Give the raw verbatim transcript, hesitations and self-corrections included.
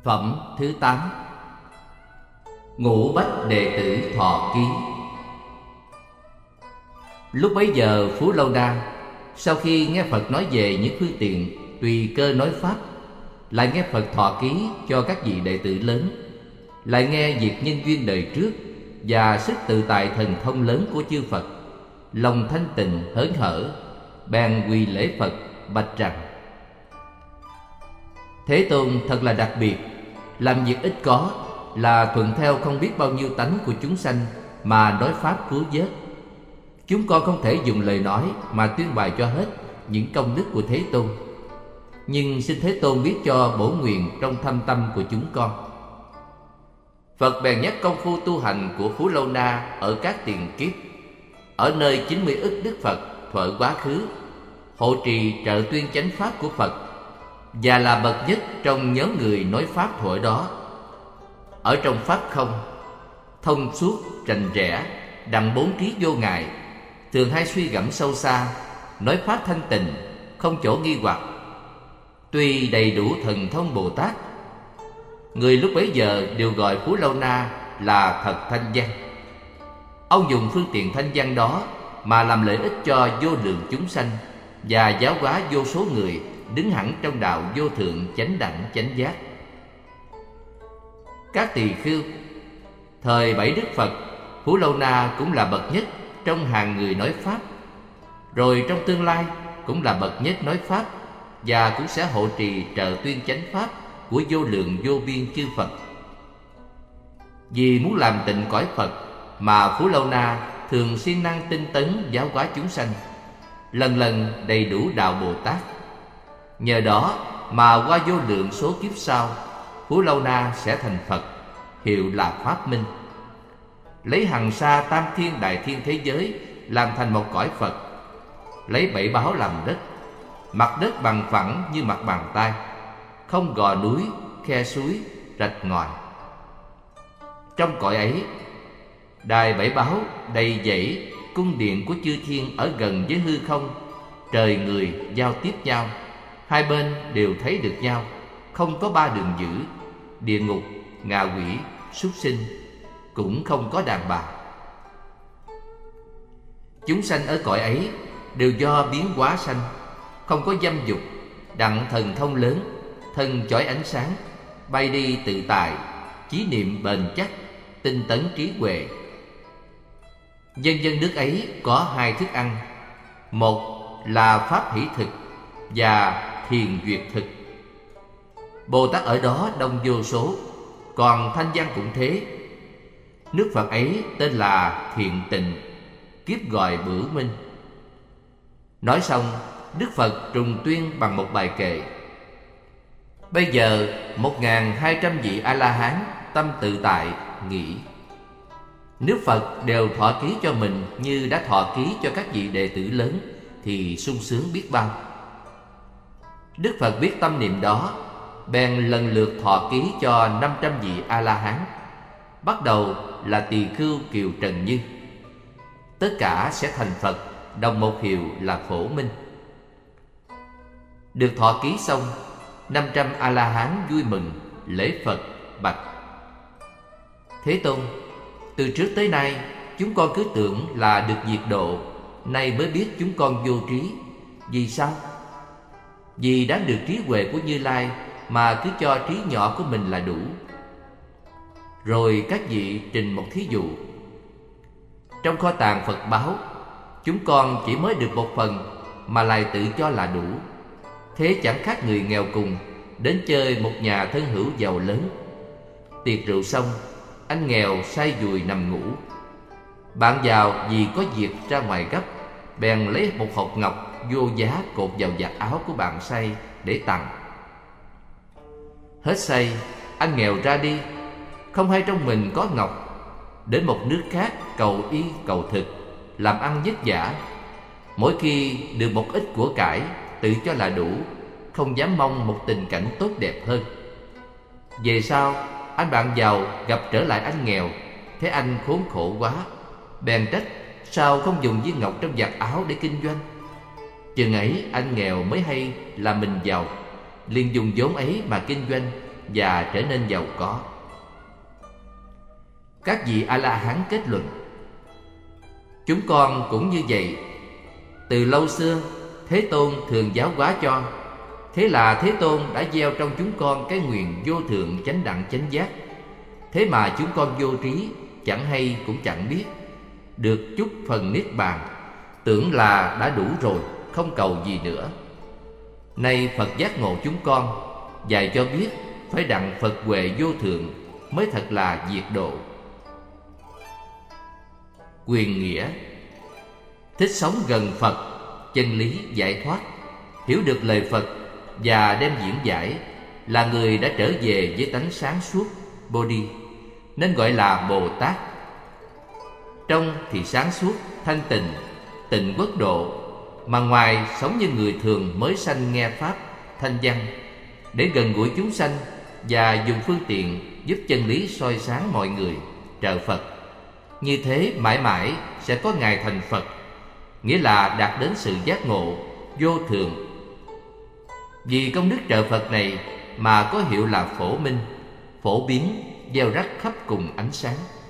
Phẩm thứ tám. Ngũ bách đệ tử thọ ký. Lúc bấy giờ Phú Lâu Na sau khi nghe Phật nói về những phương tiện tùy cơ nói pháp, lại nghe Phật thọ ký cho các vị đệ tử lớn, lại nghe việc nhân duyên đời trước và sức tự tại thần thông lớn của chư Phật, lòng thanh tịnh hớn hở, bèn quỳ lễ Phật bạch rằng: Thế Tôn thật là đặc biệt, làm việc ít có, là thuận theo không biết bao nhiêu tánh của chúng sanh mà nói pháp cứu vớt. Chúng con không thể dùng lời nói mà tuyên bày cho hết những công đức của Thế Tôn, nhưng xin Thế Tôn biết cho bổ nguyện trong thâm tâm của chúng con. Phật bèn nhắc công phu tu hành của Phú Lâu Na ở các tiền kiếp, ở nơi chín mươi ức Đức Phật thuở quá khứ, hộ trì trợ tuyên chánh pháp của Phật, và là bậc nhất trong nhóm người nói pháp thuở đó. Ở trong pháp không, thông suốt, rành rẽ, đặng bốn trí vô ngại, thường hay suy gẫm sâu xa, nói pháp thanh tịnh, không chỗ nghi hoặc. Tuy đầy đủ thần thông Bồ Tát, người lúc bấy giờ đều gọi Phú Lâu Na là thật thanh văn. Ông dùng phương tiện thanh văn đó mà làm lợi ích cho vô lượng chúng sanh, và giáo hóa vô số người đứng hẳn trong đạo vô thượng chánh đẳng chánh giác. Các tỳ khưu, thời bảy Đức Phật, Phú Lâu Na cũng là bậc nhất trong hàng người nói pháp, rồi trong tương lai cũng là bậc nhất nói pháp, và cũng sẽ hộ trì trợ tuyên chánh pháp của vô lượng vô biên chư Phật. Vì muốn làm tịnh cõi Phật mà Phú Lâu Na thường siêng năng tinh tấn giáo hóa chúng sanh, lần lần đầy đủ đạo Bồ Tát. Nhờ đó mà qua vô lượng số kiếp sau, Phú Lâu Na sẽ thành Phật, hiệu là Pháp Minh, lấy hằng sa tam thiên đại thiên thế giới làm thành một cõi Phật, lấy bảy báo làm đất, mặt đất bằng phẳng như mặt bàn tay, không gò núi, khe suối, rạch ngòi. Trong cõi ấy, đài bảy báo đầy dãy, cung điện của chư thiên ở gần với hư không, trời người giao tiếp nhau, hai bên đều thấy được nhau, không có ba đường giữ, địa ngục, ngạ quỷ, súc sinh, cũng không có đàn bà. Chúng sanh ở cõi ấy đều do biến hóa sanh, không có dâm dục, đặng thần thông lớn, thân chói ánh sáng, bay đi tự tại, chí niệm bền chắc, tinh tấn trí huệ. Dân dân nước ấy có hai thức ăn, một là pháp hỷ thực và thiền duyệt thực. Bồ Tát ở đó đông vô số, còn thanh văn cũng thế. Nước Phật ấy tên là Thiện Tịnh, kiếp gọi Bửu Minh. Nói xong, Đức Phật trùng tuyên bằng một bài kệ. Bây giờ một ngàn hai trăm vị A-la-hán tâm tự tại nghĩ: Nếu Phật đều thọ ký cho mình như đã thọ ký cho các vị đệ tử lớn, thì sung sướng biết bao. Đức Phật biết tâm niệm đó, bèn lần lượt thọ ký cho năm trăm vị A-la-hán. Bắt đầu là Tỳ Khưu Kiều Trần Như. Tất cả sẽ thành Phật, đồng một hiệu là Phổ Minh. Được thọ ký xong, năm trăm A-la-hán vui mừng lễ Phật bạch: Thế Tôn, từ trước tới nay chúng con cứ tưởng là được diệt độ, nay mới biết chúng con vô trí. Vì sao? Vì đã được trí huệ của Như Lai mà cứ cho trí nhỏ của mình là đủ. Rồi các vị trình một thí dụ. Trong kho tàng Phật báo, chúng con chỉ mới được một phần mà lại tự cho là đủ. Thế chẳng khác người nghèo cùng đến chơi một nhà thân hữu giàu lớn. Tiệc rượu xong, anh nghèo say dùi nằm ngủ. Bạn giàu vì có việc ra ngoài gấp, bèn lấy một hộp ngọc vô giá cột vào vạt áo của bạn say để tặng. Hết say, anh nghèo ra đi, không hay trong mình có ngọc, đến một nước khác cầu y cầu thực, làm ăn vất vả. Mỗi khi được một ít của cải, tự cho là đủ, không dám mong một tình cảnh tốt đẹp hơn. Về sau, anh bạn giàu gặp trở lại anh nghèo, thấy anh khốn khổ quá, bèn trách sao không dùng viên ngọc trong vạt áo để kinh doanh. Chừng ấy anh nghèo mới hay là mình giàu, liền dùng vốn ấy mà kinh doanh, và trở nên giàu có. Các vị A-la-hán kết luận: chúng con cũng như vậy. Từ lâu xưa, Thế Tôn thường giáo hóa cho. Thế là Thế Tôn đã gieo trong chúng con cái nguyện vô thượng chánh đẳng chánh giác. Thế mà chúng con vô trí, chẳng hay cũng chẳng biết, được chút phần niết bàn, tưởng là đã đủ rồi, không cầu gì nữa. Nay Phật giác ngộ chúng con, dạy cho biết phải đặng Phật huệ vô thượng mới thật là diệt độ. Quyền nghĩa: thích sống gần Phật, chân lý giải thoát, hiểu được lời Phật và đem diễn giải, là người đã trở về với tánh sáng suốt Bodhi, nên gọi là Bồ Tát. Trong thì sáng suốt, thanh tịnh, tịnh quốc độ, mà ngoài sống như người thường mới sanh nghe pháp, thanh văn, để gần gũi chúng sanh và dùng phương tiện giúp chân lý soi sáng mọi người, trợ Phật. Như thế mãi mãi sẽ có ngày thành Phật, nghĩa là đạt đến sự giác ngộ vô thượng. Vì công đức trợ Phật này mà có hiệu là phổ minh, phổ biến, gieo rắc khắp cùng ánh sáng.